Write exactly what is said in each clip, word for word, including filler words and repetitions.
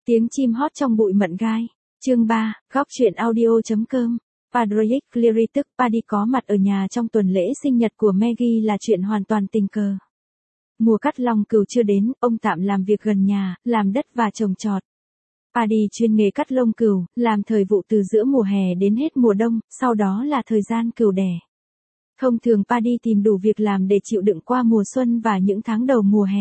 Tiếng chim hót trong bụi mận gai. Chương ba, góc truyện audio.com. Patrick Cleary tức Paddy có mặt ở nhà trong tuần lễ sinh nhật của Maggie là chuyện hoàn toàn tình cờ. Mùa cắt long cừu chưa đến, ông tạm làm việc gần nhà, làm đất và trồng trọt. Paddy chuyên nghề cắt lông cừu, làm thời vụ từ giữa mùa hè đến hết mùa đông, sau đó là thời gian cừu đẻ. Thông thường Paddy tìm đủ việc làm để chịu đựng qua mùa xuân và những tháng đầu mùa hè.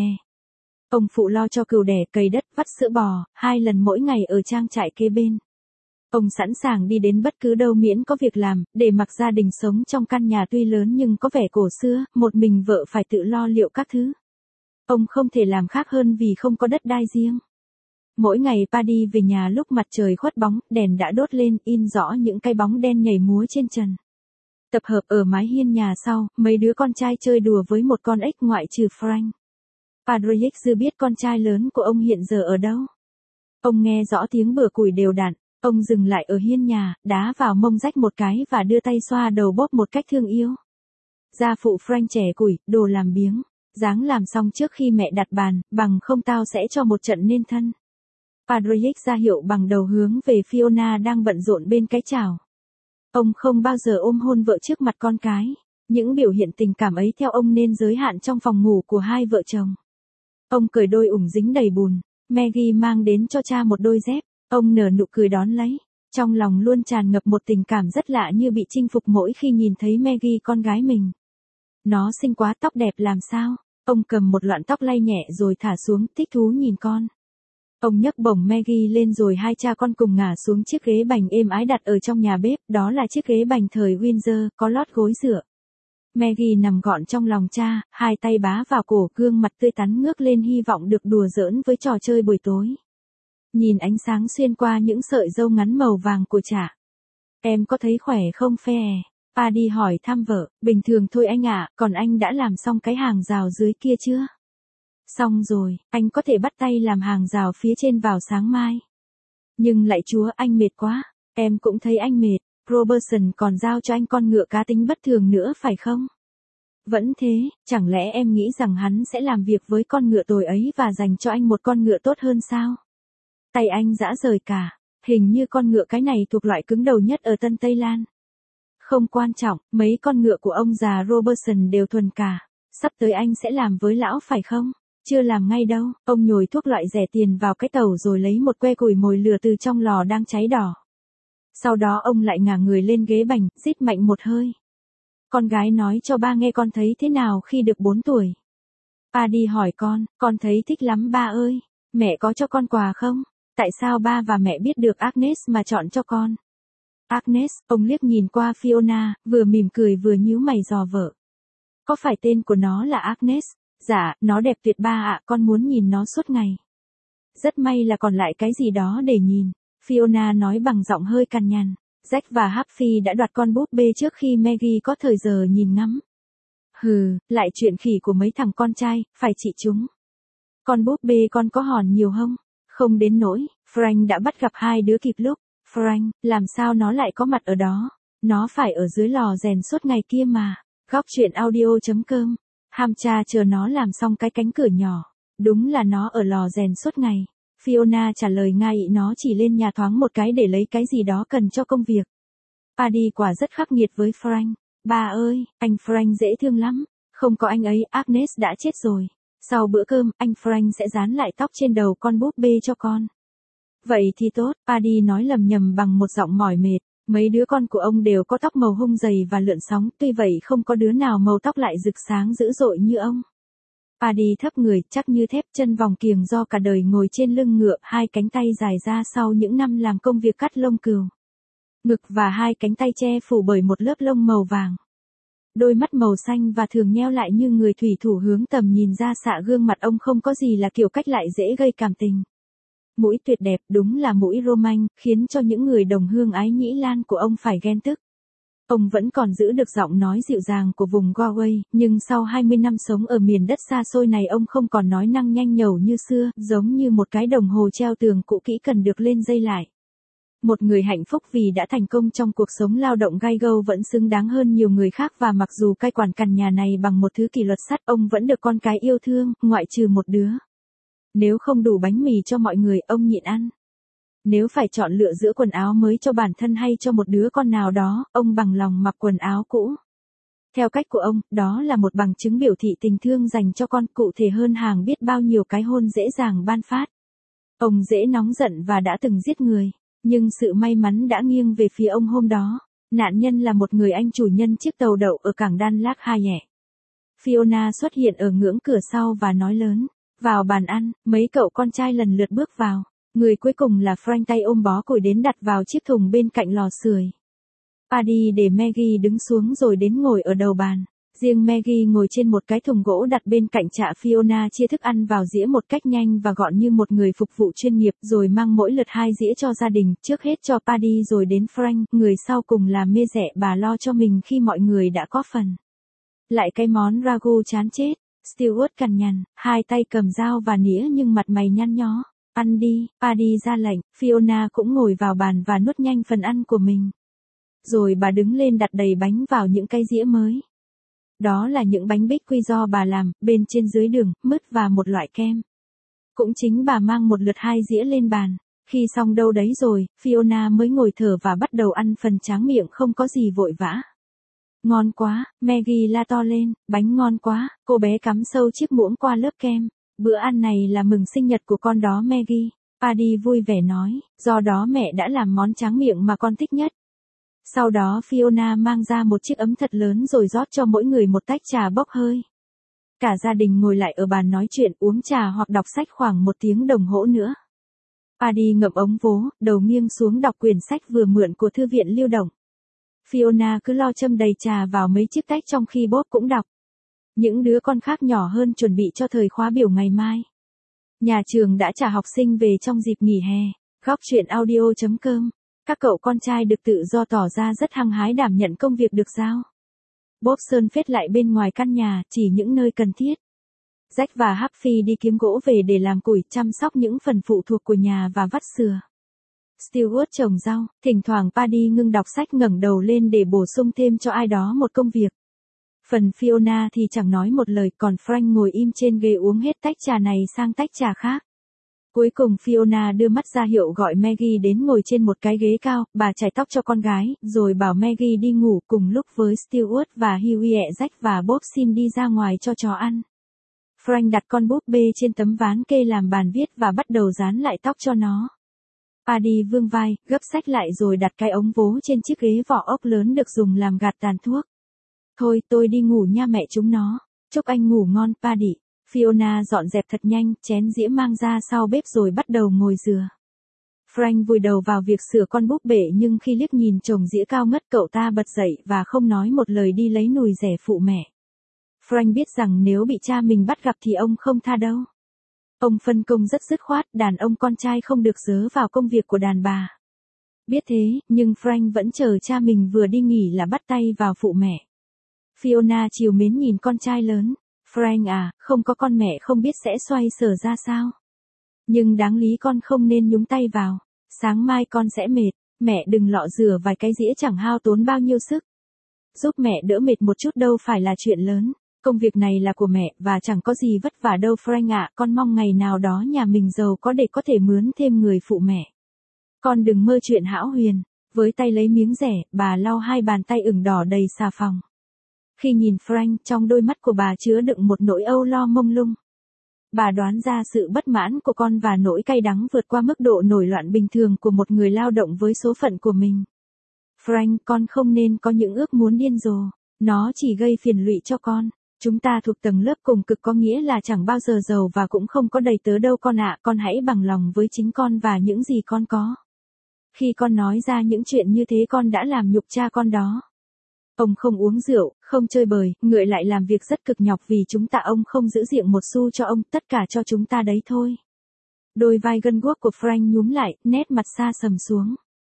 Ông phụ lo cho cừu đẻ, cày đất, vắt sữa bò, hai lần mỗi ngày ở trang trại kế bên. Ông sẵn sàng đi đến bất cứ đâu miễn có việc làm, để mặc gia đình sống trong căn nhà tuy lớn nhưng có vẻ cổ xưa, một mình vợ phải tự lo liệu các thứ. Ông không thể làm khác hơn vì không có đất đai riêng. Mỗi ngày Paddy về nhà lúc mặt trời khuất bóng, đèn đã đốt lên, in rõ những cái bóng đen nhảy múa trên trần. Tập hợp ở mái hiên nhà sau, mấy đứa con trai chơi đùa với một con ếch ngoại trừ Frank. Patrick dư biết con trai lớn của ông hiện giờ ở đâu. Ông nghe rõ tiếng bừa củi đều đặn, ông dừng lại ở hiên nhà, đá vào mông rách một cái và đưa tay xoa đầu bóp một cách thương yêu. Gia phụ Frank chẻ củi, đồ làm biếng, ráng làm xong trước khi mẹ đặt bàn, bằng không tao sẽ cho một trận nên thân. Patrick ra hiệu bằng đầu hướng về Fiona đang bận rộn bên cái chảo. Ông không bao giờ ôm hôn vợ trước mặt con cái. Những biểu hiện tình cảm ấy theo ông nên giới hạn trong phòng ngủ của hai vợ chồng. Ông cởi đôi ủng dính đầy bùn. Maggie mang đến cho cha một đôi dép. Ông nở nụ cười đón lấy. Trong lòng luôn tràn ngập một tình cảm rất lạ như bị chinh phục mỗi khi nhìn thấy Maggie con gái mình. Nó xinh quá, tóc đẹp làm sao. Ông cầm một loạn tóc lay nhẹ rồi thả xuống, thích thú nhìn con. Ông nhấc bổng Maggie lên rồi hai cha con cùng ngả xuống chiếc ghế bành êm ái đặt ở trong nhà bếp. Đó là chiếc ghế bành thời Windsor, có lót gối dựa. Maggie nằm gọn trong lòng cha, hai tay bá vào cổ, gương mặt tươi tắn ngước lên hy vọng được đùa giỡn với trò chơi buổi tối. Nhìn ánh sáng xuyên qua những sợi râu ngắn màu vàng của cha. Em có thấy khỏe không phe? Paddy hỏi thăm vợ. Bình thường thôi anh ạ, còn anh đã làm xong cái hàng rào dưới kia chưa? Xong rồi, anh có thể bắt tay làm hàng rào phía trên vào sáng mai. Nhưng lạy chúa, anh mệt quá. Em cũng thấy anh mệt. Robertson còn giao cho anh con ngựa cá tính bất thường nữa phải không? Vẫn thế, chẳng lẽ em nghĩ rằng hắn sẽ làm việc với con ngựa tồi ấy và dành cho anh một con ngựa tốt hơn sao? Tay anh rã rời cả, hình như con ngựa cái này thuộc loại cứng đầu nhất ở Tân Tây Lan. Không quan trọng, mấy con ngựa của ông già Robertson đều thuần cả. Sắp tới anh sẽ làm với lão phải không? Chưa làm ngay đâu, ông nhồi thuốc loại rẻ tiền vào cái tàu rồi lấy một que củi mồi lửa từ trong lò đang cháy đỏ. Sau đó ông lại ngả người lên ghế bành, rít mạnh một hơi. Con gái nói cho ba nghe con thấy thế nào khi được bốn tuổi. Paddy hỏi con, con thấy thích lắm ba ơi. Mẹ có cho con quà không? Tại sao ba và mẹ biết được Agnes mà chọn cho con? Agnes, ông liếc nhìn qua Fiona, vừa mỉm cười vừa nhíu mày dò vợ. Có phải tên của nó là Agnes? Dạ, nó đẹp tuyệt ba ạ, con muốn nhìn nó suốt ngày. Rất may là còn lại cái gì đó để nhìn. Fiona nói bằng giọng hơi cằn nhằn. Jack và Happy đã đoạt con búp bê trước khi Maggie có thời giờ nhìn ngắm. Hừ, lại chuyện khỉ của mấy thằng con trai, phải trị chúng. Con búp bê con có hòn nhiều không? Không đến nỗi, Frank đã bắt gặp hai đứa kịp lúc. Frank, làm sao nó lại có mặt ở đó? Nó phải ở dưới lò rèn suốt ngày kia mà. Góc truyện audio.com. Ham cha chờ nó làm xong cái cánh cửa nhỏ. Đúng là nó ở lò rèn suốt ngày. Fiona trả lời ngay, nó chỉ lên nhà thoáng một cái để lấy cái gì đó cần cho công việc. Paddy quả rất khắc nghiệt với Frank. Ba ơi, anh Frank dễ thương lắm. Không có anh ấy, Agnes đã chết rồi. Sau bữa cơm, anh Frank sẽ dán lại tóc trên đầu con búp bê cho con. Vậy thì tốt, Paddy nói lầm nhầm bằng một giọng mỏi mệt. Mấy đứa con của ông đều có tóc màu hung dày và lượn sóng, tuy vậy không có đứa nào màu tóc lại rực sáng dữ dội như ông. Paddy thấp người, chắc như thép, chân vòng kiềng do cả đời ngồi trên lưng ngựa, hai cánh tay dài ra sau những năm làm công việc cắt lông cừu. Ngực và hai cánh tay che phủ bởi một lớp lông màu vàng. Đôi mắt màu xanh và thường nheo lại như người thủy thủ hướng tầm nhìn ra xạ gương mặt ông không có gì là kiểu cách lại dễ gây cảm tình. Mũi tuyệt đẹp, đúng là mũi Roman, khiến cho những người đồng hương ái nhĩ lan của ông phải ghen tức. Ông vẫn còn giữ được giọng nói dịu dàng của vùng Galway, nhưng sau hai mươi năm sống ở miền đất xa xôi này ông không còn nói năng nhanh nhẩu như xưa, giống như một cái đồng hồ treo tường cũ kỹ cần được lên dây lại. Một người hạnh phúc vì đã thành công trong cuộc sống lao động gay go vẫn xứng đáng hơn nhiều người khác, và mặc dù cai quản căn nhà này bằng một thứ kỷ luật sắt, ông vẫn được con cái yêu thương, ngoại trừ một đứa. Nếu không đủ bánh mì cho mọi người, ông nhịn ăn. Nếu phải chọn lựa giữa quần áo mới cho bản thân hay cho một đứa con nào đó, ông bằng lòng mặc quần áo cũ. Theo cách của ông, đó là một bằng chứng biểu thị tình thương dành cho con, cụ thể hơn hàng biết bao nhiêu cái hôn dễ dàng ban phát. Ông dễ nóng giận và đã từng giết người, nhưng sự may mắn đã nghiêng về phía ông hôm đó. Nạn nhân là một người anh chủ nhân chiếc tàu đậu ở cảng Đan Lác Hayes. Fiona xuất hiện ở ngưỡng cửa sau và nói lớn, vào bàn ăn. Mấy cậu con trai lần lượt bước vào. Người cuối cùng là Frank, tay ôm bó củi đến đặt vào chiếc thùng bên cạnh lò sưởi. Paddy để Maggie đứng xuống rồi đến ngồi ở đầu bàn. Riêng Maggie ngồi trên một cái thùng gỗ đặt bên cạnh chạ. Fiona chia thức ăn vào dĩa một cách nhanh và gọn như một người phục vụ chuyên nghiệp, rồi mang mỗi lượt hai dĩa cho gia đình, trước hết cho Paddy rồi đến Frank, người sau cùng là mê dẻ bà lo cho mình khi mọi người đã có phần. Lại cái món ragu chán chết. Stewart cằn nhằn, hai tay cầm dao và nĩa nhưng mặt mày nhăn nhó. Ăn đi, Paddy ra lệnh. Fiona cũng ngồi vào bàn và nuốt nhanh phần ăn của mình. Rồi bà đứng lên đặt đầy bánh vào những cái dĩa mới. Đó là những bánh bích quy do bà làm, bên trên dưới đường, mứt và một loại kem. Cũng chính bà mang một lượt hai dĩa lên bàn. Khi xong đâu đấy rồi, Fiona mới ngồi thở và bắt đầu ăn phần tráng miệng không có gì vội vã. Ngon quá, Maggie la to lên, bánh ngon quá. Cô bé cắm sâu chiếc muỗng qua lớp kem. Bữa ăn này là mừng sinh nhật của con đó Maggie. Paddy vui vẻ nói, do đó mẹ đã làm món tráng miệng mà con thích nhất. Sau đó Fiona mang ra một chiếc ấm thật lớn rồi rót cho mỗi người một tách trà bốc hơi. Cả gia đình ngồi lại ở bàn nói chuyện, uống trà hoặc đọc sách khoảng một tiếng đồng hồ nữa. Paddy ngậm ống vố, đầu nghiêng xuống đọc quyển sách vừa mượn của thư viện lưu động. Fiona cứ lo châm đầy trà vào mấy chiếc tách trong khi Bob cũng đọc. Những đứa con khác nhỏ hơn chuẩn bị cho thời khóa biểu ngày mai. Nhà trường đã trả học sinh về trong dịp nghỉ hè. Góc truyện audio chấm com. Các cậu con trai được tự do tỏ ra rất hăng hái đảm nhận công việc được giao. Bob sơn phết lại bên ngoài căn nhà, chỉ những nơi cần thiết. Jack và Happy đi kiếm gỗ về để làm củi, chăm sóc những phần phụ thuộc của nhà và vắt sừa. Stewart trồng rau, thỉnh thoảng Paddy ngưng đọc sách ngẩng đầu lên để bổ sung thêm cho ai đó một công việc. Phần Fiona thì chẳng nói một lời, còn Frank ngồi im trên ghế uống hết tách trà này sang tách trà khác. Cuối cùng Fiona đưa mắt ra hiệu gọi Maggie đến ngồi trên một cái ghế cao, bà chải tóc cho con gái, rồi bảo Maggie đi ngủ cùng lúc với Stewart và Hughie. Jack và Bob xin đi ra ngoài cho chó ăn. Frank đặt con búp bê trên tấm ván kê làm bàn viết và bắt đầu dán lại tóc cho nó. Paddy vươn vai, gấp sách lại rồi đặt cái ống vố trên chiếc ghế vỏ ốc lớn được dùng làm gạt tàn thuốc. Thôi tôi đi ngủ nha mẹ chúng nó. Chúc anh ngủ ngon Paddy. Fiona dọn dẹp thật nhanh, chén dĩa mang ra sau bếp rồi bắt đầu ngồi dừa. Frank vùi đầu vào việc sửa con búp bể nhưng khi liếc nhìn chồng dĩa cao ngất cậu ta bật dậy và không nói một lời đi lấy nùi rẻ phụ mẹ. Frank biết rằng nếu bị cha mình bắt gặp thì ông không tha đâu. Ông phân công rất dứt khoát, đàn ông con trai không được dớ vào công việc của đàn bà. Biết thế, nhưng Frank vẫn chờ cha mình vừa đi nghỉ là bắt tay vào phụ mẹ. Fiona trìu mến nhìn con trai lớn. Frank à, không có con mẹ không biết sẽ xoay sở ra sao. Nhưng đáng lý con không nên nhúng tay vào. Sáng mai con sẽ mệt, mẹ đừng lọ rửa vài cái dĩa chẳng hao tốn bao nhiêu sức. Giúp mẹ đỡ mệt một chút đâu phải là chuyện lớn. Công việc này là của mẹ và chẳng có gì vất vả đâu Frank ạ, con mong ngày nào đó nhà mình giàu có để có thể mướn thêm người phụ mẹ. Con đừng mơ chuyện hão huyền. Với tay lấy miếng rẻ, bà lau hai bàn tay ửng đỏ đầy xà phòng. Khi nhìn Frank, trong đôi mắt của bà chứa đựng một nỗi âu lo mông lung. Bà đoán ra sự bất mãn của con và nỗi cay đắng vượt qua mức độ nổi loạn bình thường của một người lao động với số phận của mình. Frank, con không nên có những ước muốn điên rồ. Nó chỉ gây phiền lụy cho con. Chúng ta thuộc tầng lớp cùng cực có nghĩa là chẳng bao giờ giàu và cũng không có đầy tớ đâu con ạ. Con hãy bằng lòng với chính con và những gì con có. Khi con nói ra những chuyện như thế con đã làm nhục cha con đó. Ông không uống rượu, không chơi bời, ngược lại làm việc rất cực nhọc vì chúng ta. Ông không giữ riêng một xu cho ông, tất cả cho chúng ta đấy thôi. Đôi vai gân guốc của Frank nhúm lại, nét mặt xa sầm xuống.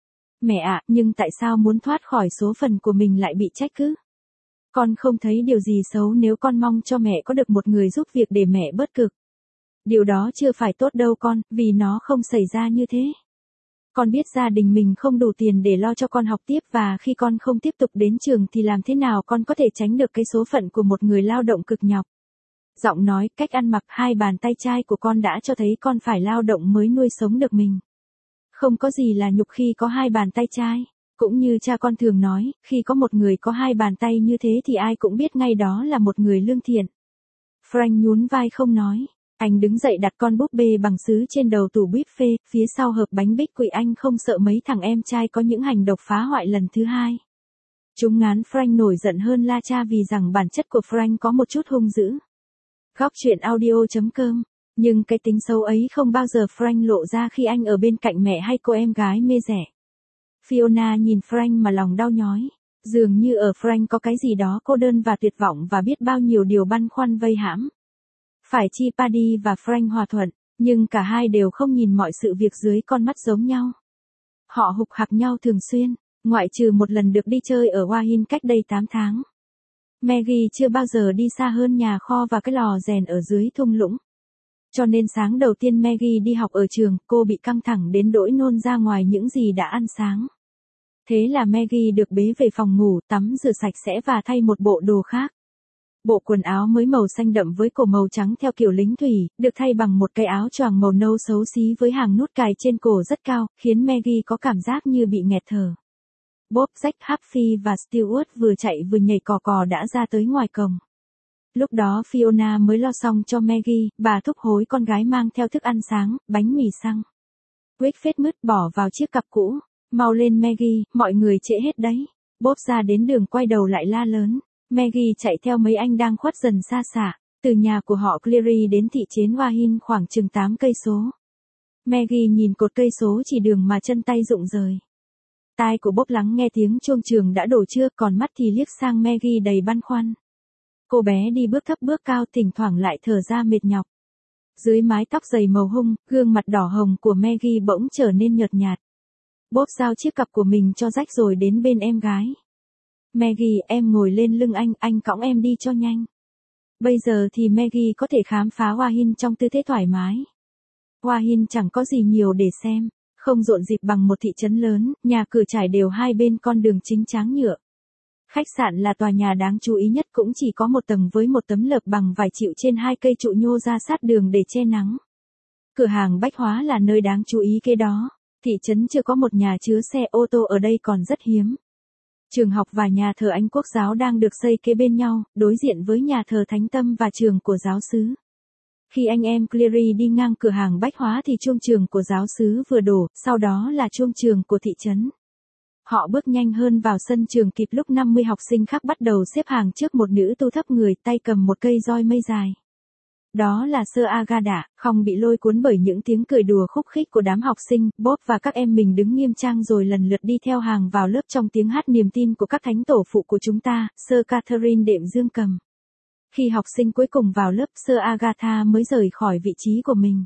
Mẹ ạ, nhưng tại sao muốn thoát khỏi số phận của mình lại bị trách cứ? Con không thấy điều gì xấu nếu con mong cho mẹ có được một người giúp việc để mẹ bớt cực. Điều đó chưa phải tốt đâu con, vì nó không xảy ra như thế. Con biết gia đình mình không đủ tiền để lo cho con học tiếp và khi con không tiếp tục đến trường thì làm thế nào con có thể tránh được cái số phận của một người lao động cực nhọc. Giọng nói, cách ăn mặc, hai bàn tay trai của con đã cho thấy con phải lao động mới nuôi sống được mình. Không có gì là nhục khi có hai bàn tay trai. Cũng như cha con thường nói, khi có một người có hai bàn tay như thế thì ai cũng biết ngay đó là một người lương thiện. Frank nhún vai không nói. Anh đứng dậy đặt con búp bê bằng sứ trên đầu tủ buffet, phía sau hộp bánh bích quy. Anh không sợ mấy thằng em trai có những hành động phá hoại lần thứ hai. Chúng ngán Frank nổi giận hơn la cha vì rằng bản chất của Frank có một chút hung dữ. Góc chuyện audio chấm com. Nhưng cái tính xấu ấy không bao giờ Frank lộ ra khi anh ở bên cạnh mẹ hay cô em gái mê rẻ. Fiona nhìn Frank mà lòng đau nhói. Dường như ở Frank có cái gì đó cô đơn và tuyệt vọng và biết bao nhiêu điều băn khoăn vây hãm. Phải chi Paddy và Frank hòa thuận, nhưng cả hai đều không nhìn mọi sự việc dưới con mắt giống nhau. Họ hục hặc nhau thường xuyên, ngoại trừ một lần được đi chơi ở Wahin cách đây tám tháng. Maggie chưa bao giờ đi xa hơn nhà kho và cái lò rèn ở dưới thung lũng. Cho nên sáng đầu tiên Maggie đi học ở trường, cô bị căng thẳng đến nỗi nôn ra ngoài những gì đã ăn sáng. Thế là Maggie được bế về phòng ngủ, tắm rửa sạch sẽ và thay một bộ đồ khác. Bộ quần áo mới màu xanh đậm với cổ màu trắng theo kiểu lính thủy, được thay bằng một cái áo choàng màu nâu xấu xí với hàng nút cài trên cổ rất cao, khiến Maggie có cảm giác như bị nghẹt thở. Bob, Jack, Happy và Stewart vừa chạy vừa nhảy cò cò đã ra tới ngoài cổng. Lúc đó Fiona mới lo xong cho Maggie, bà thúc hối con gái mang theo thức ăn sáng, bánh mì xăng. Quết phết mứt bỏ vào chiếc cặp cũ. Mau lên Maggie, mọi người trễ hết đấy. Bob ra đến đường quay đầu lại la lớn. Maggie chạy theo mấy anh đang khuất dần xa xả. Từ nhà của họ Cleary đến thị trấn Wahin khoảng chừng tám cây số. Maggie nhìn cột cây số chỉ đường mà chân tay rụng rời. Tai của Bob lắng nghe tiếng chuông trường đã đổ chưa, còn mắt thì liếc sang Maggie đầy băn khoăn. Cô bé đi bước thấp bước cao, thỉnh thoảng lại thở ra mệt nhọc. Dưới mái tóc dày màu hung, gương mặt đỏ hồng của Maggie bỗng trở nên nhợt nhạt. Bob giao chiếc cặp của mình cho Jack rồi đến bên em gái. Maggie, em ngồi lên lưng anh, anh cõng em đi cho nhanh. Bây giờ thì Maggie có thể khám phá Wahin trong tư thế thoải mái. Wahin chẳng có gì nhiều để xem, không rộn rịp bằng một thị trấn lớn, nhà cửa trải đều hai bên con đường chính tráng nhựa. Khách sạn là tòa nhà đáng chú ý nhất, cũng chỉ có một tầng với một tấm lợp bằng vải chịu trên hai cây trụ nhô ra sát đường để che nắng. Cửa hàng bách hóa là nơi đáng chú ý kế đó. Thị trấn chưa có một nhà chứa xe ô tô ở đây còn rất hiếm. Trường học và nhà thờ Anh Quốc giáo đang được xây kế bên nhau, đối diện với nhà thờ Thánh Tâm và trường của giáo xứ. Khi anh em Cleary đi ngang cửa hàng bách hóa thì chuông trường của giáo xứ vừa đổ, sau đó là chuông trường của thị trấn. Họ bước nhanh hơn vào sân trường kịp lúc năm mươi học sinh khác bắt đầu xếp hàng trước một nữ tu thấp người, tay cầm một cây roi mây dài. Đó là Sir Agatha, không bị lôi cuốn bởi những tiếng cười đùa khúc khích của đám học sinh. Bob và các em mình đứng nghiêm trang rồi lần lượt đi theo hàng vào lớp trong tiếng hát niềm tin của các thánh tổ phụ của chúng ta, Sir Catherine đệm dương cầm. Khi học sinh cuối cùng vào lớp, Sir Agatha mới rời khỏi vị trí của mình.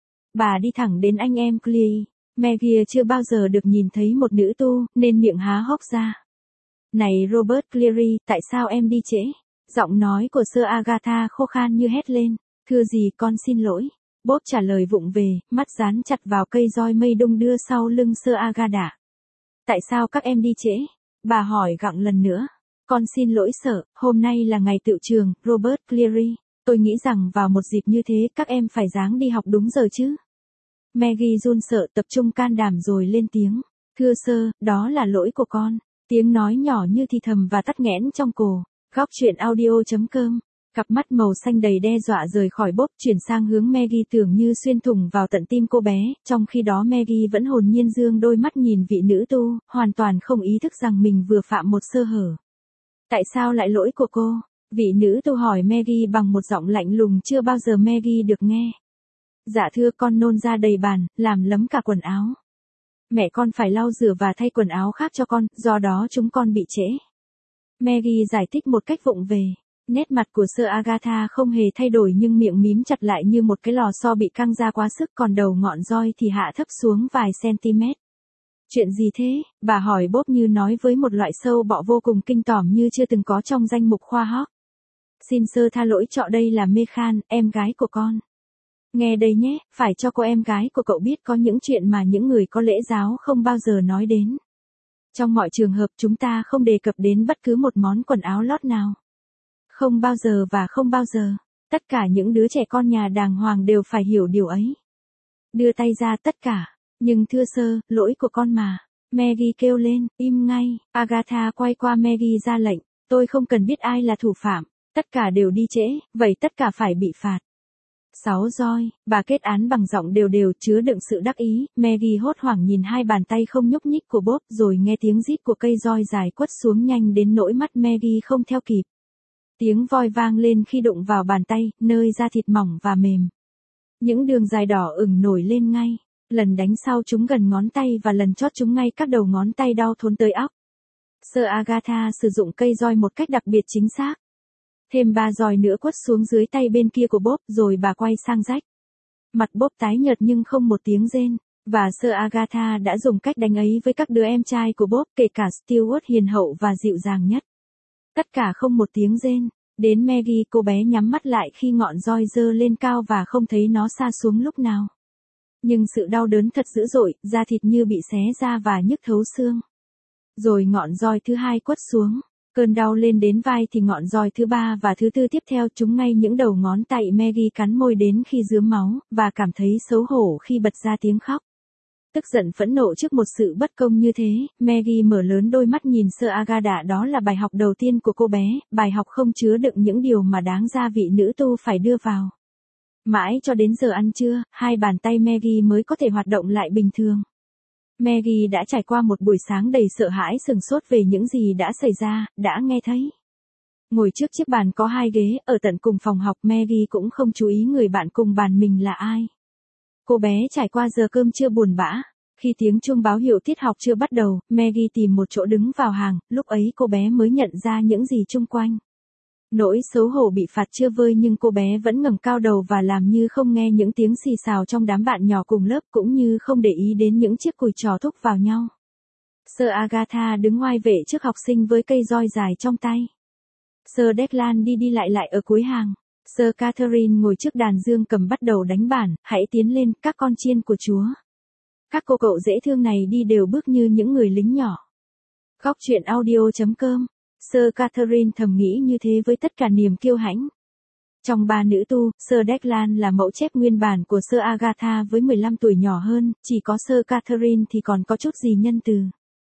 Bà đi thẳng đến anh em Cleary. Maggie chưa bao giờ được nhìn thấy một nữ tu, nên miệng há hốc ra. Này Robert Cleary, tại sao em đi trễ? Giọng nói của Sir Agatha khô khan như hét lên. Thưa gì, con xin lỗi. Bob trả lời vụng về, mắt dán chặt vào cây roi mây đung đưa sau lưng Sir Agatha. Tại sao các em đi trễ? Bà hỏi gặng lần nữa. Con xin lỗi Sir, hôm nay là ngày tựu trường, Robert Cleary. Tôi nghĩ rằng vào một dịp như thế các em phải ráng đi học đúng giờ chứ. Maggie run sợ tập trung can đảm rồi lên tiếng. Thưa Sir, đó là lỗi của con. Tiếng nói nhỏ như thì thầm và tắc nghẽn trong cổ. Góc chuyện audio chấm com. Cặp mắt màu xanh đầy đe dọa rời khỏi Bob, chuyển sang hướng Maggie, tưởng như xuyên thủng vào tận tim cô bé, trong khi đó Maggie vẫn hồn nhiên dương đôi mắt nhìn vị nữ tu, hoàn toàn không ý thức rằng mình vừa phạm một sơ hở. Tại sao lại lỗi của cô? Vị nữ tu hỏi Maggie bằng một giọng lạnh lùng chưa bao giờ Maggie được nghe. Dạ thưa, con nôn ra đầy bàn, làm lấm cả quần áo. Mẹ con phải lau rửa và thay quần áo khác cho con, do đó chúng con bị trễ. Maggie giải thích một cách vụng về. Nét mặt của Sir Agatha không hề thay đổi nhưng miệng mím chặt lại như một cái lò xo bị căng ra quá sức, còn đầu ngọn roi thì hạ thấp xuống vài cm. Chuyện gì thế? Bà hỏi Bob như nói với một loại sâu bọ vô cùng kinh tởm như chưa từng có trong danh mục khoa học. Xin Sir tha lỗi cho, đây là Meghan, em gái của con. Nghe đây nhé, phải cho cô em gái của cậu biết có những chuyện mà những người có lễ giáo không bao giờ nói đến. Trong mọi trường hợp chúng ta không đề cập đến bất cứ một món quần áo lót nào. Không bao giờ và không bao giờ. Tất cả những đứa trẻ con nhà đàng hoàng đều phải hiểu điều ấy. Đưa tay ra tất cả. Nhưng thưa sơ, lỗi của con mà. Maggie kêu lên, im ngay. Agatha quay qua Maggie ra lệnh, tôi không cần biết ai là thủ phạm. Tất cả đều đi trễ, vậy tất cả phải bị phạt. Sáu roi, bà kết án bằng giọng đều đều chứa đựng sự đắc ý. Maggie hốt hoảng nhìn hai bàn tay không nhúc nhích của Bob rồi nghe tiếng rít của cây roi dài quất xuống nhanh đến nỗi mắt Maggie không theo kịp. Tiếng voi vang lên khi đụng vào bàn tay, nơi da thịt mỏng và mềm. Những đường dài đỏ ửng nổi lên ngay. Lần đánh sau chúng gần ngón tay và lần chót chúng ngay các đầu ngón tay đau thốn tới óc. Sir Agatha sử dụng cây roi một cách đặc biệt chính xác. Thêm ba roi nữa quất xuống dưới tay bên kia của Bob rồi bà quay sang Jack. Mặt Bob tái nhợt nhưng không một tiếng rên. Và Sir Agatha đã dùng cách đánh ấy với các đứa em trai của Bob, kể cả Stewart hiền hậu và dịu dàng nhất. Tất cả không một tiếng rên. Đến Maggie, cô bé nhắm mắt lại khi ngọn roi giơ lên cao và không thấy nó sa xuống lúc nào. Nhưng sự đau đớn thật dữ dội, da thịt như bị xé ra và nhức thấu xương. Rồi ngọn roi thứ hai quất xuống. Cơn đau lên đến vai thì ngọn roi thứ ba và thứ tư tiếp theo chúng ngay những đầu ngón tay. Maggie cắn môi đến khi rướm máu, và cảm thấy xấu hổ khi bật ra tiếng khóc. Tức giận phẫn nộ trước một sự bất công như thế, Maggie mở lớn đôi mắt nhìn Sir Agatha. Đó là bài học đầu tiên của cô bé, bài học không chứa đựng những điều mà đáng ra vị nữ tu phải đưa vào. Mãi cho đến giờ ăn trưa, hai bàn tay Maggie mới có thể hoạt động lại bình thường. Maggie đã trải qua một buổi sáng đầy sợ hãi sửng sốt về những gì đã xảy ra, đã nghe thấy. Ngồi trước chiếc bàn có hai ghế, ở tận cùng phòng học, Maggie cũng không chú ý người bạn cùng bàn mình là ai. Cô bé trải qua giờ cơm trưa buồn bã. Khi tiếng chuông báo hiệu tiết học chưa bắt đầu, Maggie tìm một chỗ đứng vào hàng, lúc ấy cô bé mới nhận ra những gì chung quanh. Nỗi xấu hổ bị phạt chưa vơi nhưng cô bé vẫn ngẩng cao đầu và làm như không nghe những tiếng xì xào trong đám bạn nhỏ cùng lớp, cũng như không để ý đến những chiếc cùi trò thúc vào nhau. Sir Agatha đứng ngoài vệ trước học sinh với cây roi dài trong tay. Sir Declan đi đi lại lại ở cuối hàng. Sir Catherine ngồi trước đàn dương cầm bắt đầu đánh bản, hãy tiến lên, các con chiên của Chúa. Các cô cậu dễ thương này đi đều bước như những người lính nhỏ. Góc truyện audio chấm com. Sir Catherine thầm nghĩ như thế với tất cả niềm kiêu hãnh. Trong ba nữ tu, Sir Declan là mẫu chép nguyên bản của Sir Agatha với mười lăm tuổi nhỏ hơn, chỉ có Sir Catherine thì còn có chút gì nhân từ.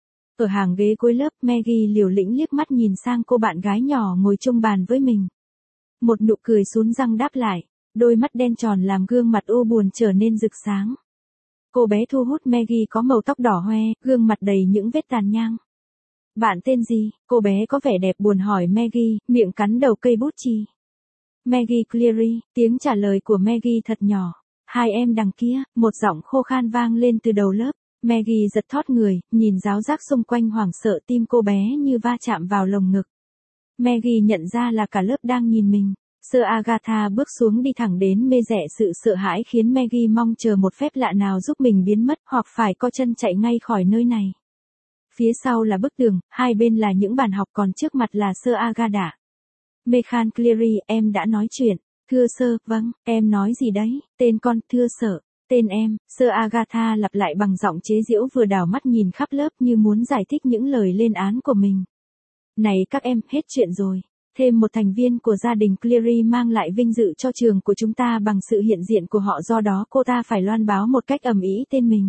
Ở hàng ghế cuối lớp, Maggie liều lĩnh liếc mắt nhìn sang cô bạn gái nhỏ ngồi chung bàn với mình. Một nụ cười sún răng đáp lại, đôi mắt đen tròn làm gương mặt u buồn trở nên rực sáng. Cô bé thu hút Maggie có màu tóc đỏ hoe, gương mặt đầy những vết tàn nhang. Bạn tên gì? Cô bé có vẻ đẹp buồn hỏi Maggie, miệng cắn đầu cây bút chì. Maggie Cleary, tiếng trả lời của Maggie thật nhỏ. Hai em đằng kia, một giọng khô khan vang lên từ đầu lớp. Maggie giật thót người, nhìn ráo rác xung quanh hoảng sợ, tim cô bé như va chạm vào lồng ngực. Maggie nhận ra là cả lớp đang nhìn mình. Sir Agatha bước xuống đi thẳng đến mê rẻ, sự sợ hãi khiến Maggie mong chờ một phép lạ nào giúp mình biến mất hoặc phải co chân chạy ngay khỏi nơi này. Phía sau là bức tường, hai bên là những bàn học, còn trước mặt là Sir Agatha. Megan Cleary, em đã nói chuyện. Thưa Sir, vâng, em nói gì đấy? Tên con, thưa Sir. Tên em, Sir Agatha lặp lại bằng giọng chế giễu, vừa đảo mắt nhìn khắp lớp như muốn giải thích những lời lên án của mình. Này các em, hết chuyện rồi. Thêm một thành viên của gia đình Cleary mang lại vinh dự cho trường của chúng ta bằng sự hiện diện của họ, do đó cô ta phải loan báo một cách ầm ĩ tên mình.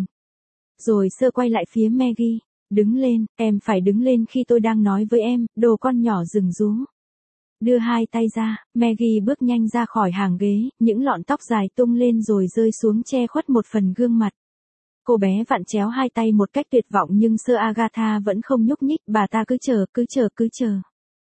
Rồi Sir quay lại phía Maggie. Đứng lên, em phải đứng lên khi tôi đang nói với em, đồ con nhỏ rừng rú. Đưa hai tay ra, Maggie bước nhanh ra khỏi hàng ghế, những lọn tóc dài tung lên rồi rơi xuống che khuất một phần gương mặt. Cô bé vặn chéo hai tay một cách tuyệt vọng nhưng Sir Agatha vẫn không nhúc nhích, bà ta cứ chờ, cứ chờ, cứ chờ.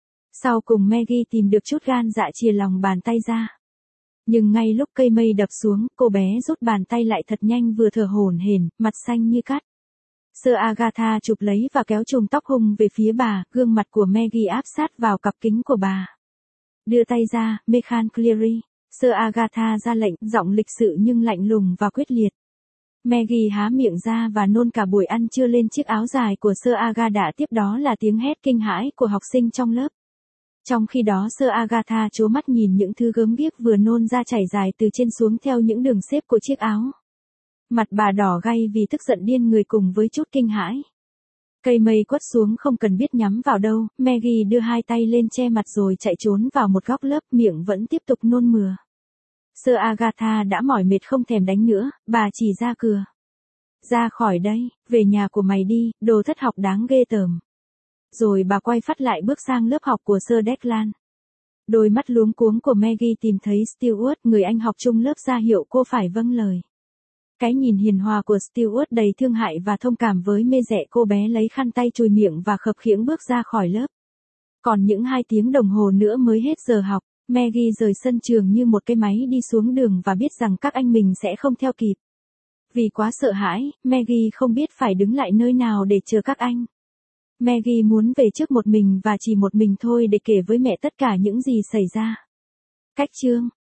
Sau cùng Maggie tìm được chút gan dạ chìa lòng bàn tay ra. Nhưng ngay lúc cây mây đập xuống, cô bé rút bàn tay lại thật nhanh, vừa thở hổn hển, mặt xanh như cắt. Sir Agatha chụp lấy và kéo chùm tóc hung về phía bà, gương mặt của Maggie áp sát vào cặp kính của bà. Đưa tay ra, Megan Cleary. Sir Agatha ra lệnh, giọng lịch sự nhưng lạnh lùng và quyết liệt. Maggie há miệng ra và nôn cả buổi ăn trưa lên chiếc áo dài của Sir Agatha, tiếp đó là tiếng hét kinh hãi của học sinh trong lớp. Trong khi đó Sir Agatha trố mắt nhìn những thứ gớm ghiếc vừa nôn ra chảy dài từ trên xuống theo những đường xếp của chiếc áo. Mặt bà đỏ gay vì tức giận điên người cùng với chút kinh hãi. Cây mây quất xuống không cần biết nhắm vào đâu, Maggie đưa hai tay lên che mặt rồi chạy trốn vào một góc lớp, miệng vẫn tiếp tục nôn mửa. Sir Agatha đã mỏi mệt không thèm đánh nữa, bà chỉ ra cửa. Ra khỏi đây, về nhà của mày đi, đồ thất học đáng ghê tởm. Rồi bà quay phát lại bước sang lớp học của Sir Declan. Đôi mắt luống cuống của Maggie tìm thấy Stewart, người anh học chung lớp, ra hiệu cô phải vâng lời. Cái nhìn hiền hòa của Stewart đầy thương hại và thông cảm với mê dẹ cô bé lấy khăn tay chùi miệng và khập khiễng bước ra khỏi lớp. Còn những hai tiếng đồng hồ nữa mới hết giờ học, Maggie rời sân trường như một cái máy đi xuống đường và biết rằng các anh mình sẽ không theo kịp. Vì quá sợ hãi, Maggie không biết phải đứng lại nơi nào để chờ các anh. Maggie muốn về trước một mình và chỉ một mình thôi để kể với mẹ tất cả những gì xảy ra. Cách chương